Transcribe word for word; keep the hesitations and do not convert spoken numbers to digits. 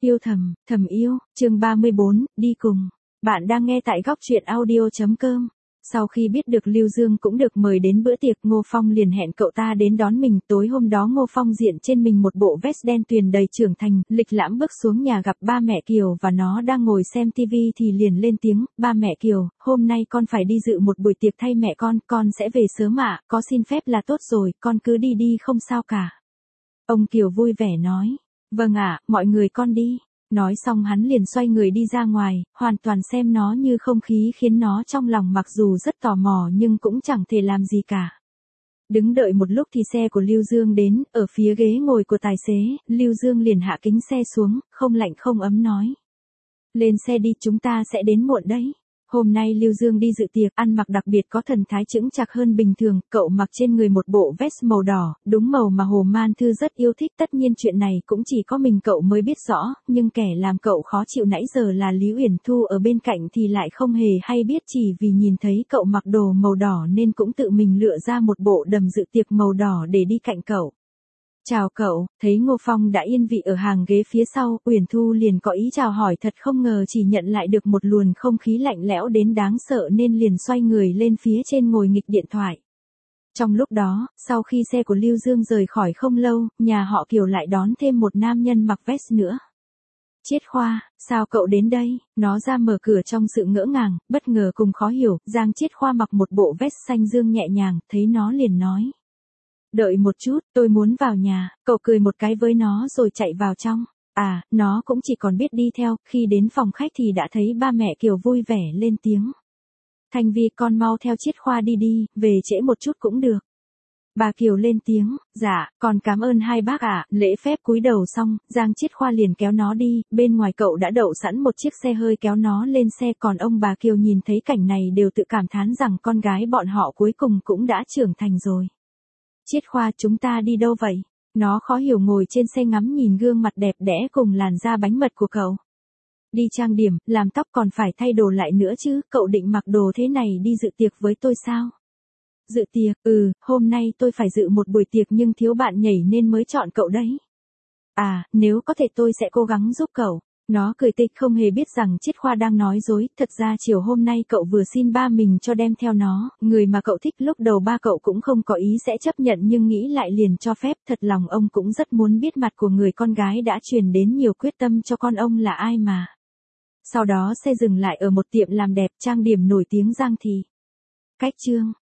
Yêu thầm, thầm yêu, chương ba mươi bốn, đi cùng. Bạn đang nghe tại góc truyện audio chấm com. Sau khi biết được Lưu Dương cũng được mời đến bữa tiệc, Ngô Phong liền hẹn cậu ta đến đón mình. Tối hôm đó Ngô Phong diện trên mình một bộ vest đen tuyền đầy trưởng thành, lịch lãm bước xuống nhà gặp ba mẹ Kiều và nó đang ngồi xem tivi thì liền lên tiếng, ba mẹ Kiều, hôm nay con phải đi dự một buổi tiệc thay mẹ con, con sẽ về sớm ạ, có xin phép là tốt rồi, con cứ đi đi không sao cả. Ông Kiều vui vẻ nói, vâng ạ, mọi người con đi. Nói xong hắn liền xoay người đi ra ngoài, hoàn toàn xem nó như không khí khiến nó trong lòng mặc dù rất tò mò nhưng cũng chẳng thể làm gì cả. Đứng đợi một lúc thì xe của Lưu Dương đến, ở phía ghế ngồi của tài xế, Lưu Dương liền hạ kính xe xuống, không lạnh không ấm nói. Lên xe đi, chúng ta sẽ đến muộn đấy. Hôm nay Lưu Dương đi dự tiệc, ăn mặc đặc biệt có thần thái chững chạc hơn bình thường, cậu mặc trên người một bộ vest màu đỏ, đúng màu mà Hồ Man Thư rất yêu thích. Tất nhiên chuyện này cũng chỉ có mình cậu mới biết rõ, nhưng kẻ làm cậu khó chịu nãy giờ là Lý Uyển Thu ở bên cạnh thì lại không hề hay biết, chỉ vì nhìn thấy cậu mặc đồ màu đỏ nên cũng tự mình lựa ra một bộ đầm dự tiệc màu đỏ để đi cạnh cậu. Chào cậu, thấy Ngô Phong đã yên vị ở hàng ghế phía sau, Uyển Thu liền có ý chào hỏi, thật không ngờ chỉ nhận lại được một luồng không khí lạnh lẽo đến đáng sợ nên liền xoay người lên phía trên ngồi nghịch điện thoại. Trong lúc đó, sau khi xe của Lưu Dương rời khỏi không lâu, nhà họ Kiều lại đón thêm một nam nhân mặc vest nữa. Chiết Khoa, sao cậu đến đây? Nó ra mở cửa trong sự ngỡ ngàng, bất ngờ cùng khó hiểu. Giang Chiết Khoa mặc một bộ vest xanh dương nhẹ nhàng, thấy nó liền nói. Đợi một chút, tôi muốn vào nhà. Cậu cười một cái với nó rồi chạy vào trong. À, nó cũng chỉ còn biết đi theo, khi đến phòng khách thì đã thấy ba mẹ Kiều vui vẻ lên tiếng. Thanh Vi, con mau theo Chiết Khoa đi đi, về trễ một chút cũng được. Bà Kiều lên tiếng, dạ, con cảm ơn hai bác ạ. Lễ phép cúi đầu xong, Giang Chiết Khoa liền kéo nó đi, bên ngoài cậu đã đậu sẵn một chiếc xe hơi kéo nó lên xe, còn ông bà Kiều nhìn thấy cảnh này đều tự cảm thán rằng con gái bọn họ cuối cùng cũng đã trưởng thành rồi. Chiết Khoa, chúng ta đi đâu vậy? Nó khó hiểu ngồi trên xe ngắm nhìn gương mặt đẹp đẽ cùng làn da bánh mật của cậu. Đi trang điểm, làm tóc còn phải thay đồ lại nữa chứ, cậu định mặc đồ thế này đi dự tiệc với tôi sao? Dự tiệc, ừ, hôm nay tôi phải dự một buổi tiệc nhưng thiếu bạn nhảy nên mới chọn cậu đấy. À, nếu có thể tôi sẽ cố gắng giúp cậu. Nó cười tịch không hề biết rằng Chiết Khoa đang nói dối, thật ra chiều hôm nay cậu vừa xin ba mình cho đem theo nó, người mà cậu thích. Lúc đầu ba cậu cũng không có ý sẽ chấp nhận nhưng nghĩ lại liền cho phép, thật lòng ông cũng rất muốn biết mặt của người con gái đã truyền đến nhiều quyết tâm cho con ông là ai mà. Sau đó xe dừng lại ở một tiệm làm đẹp trang điểm nổi tiếng Giang Thị. Cách chương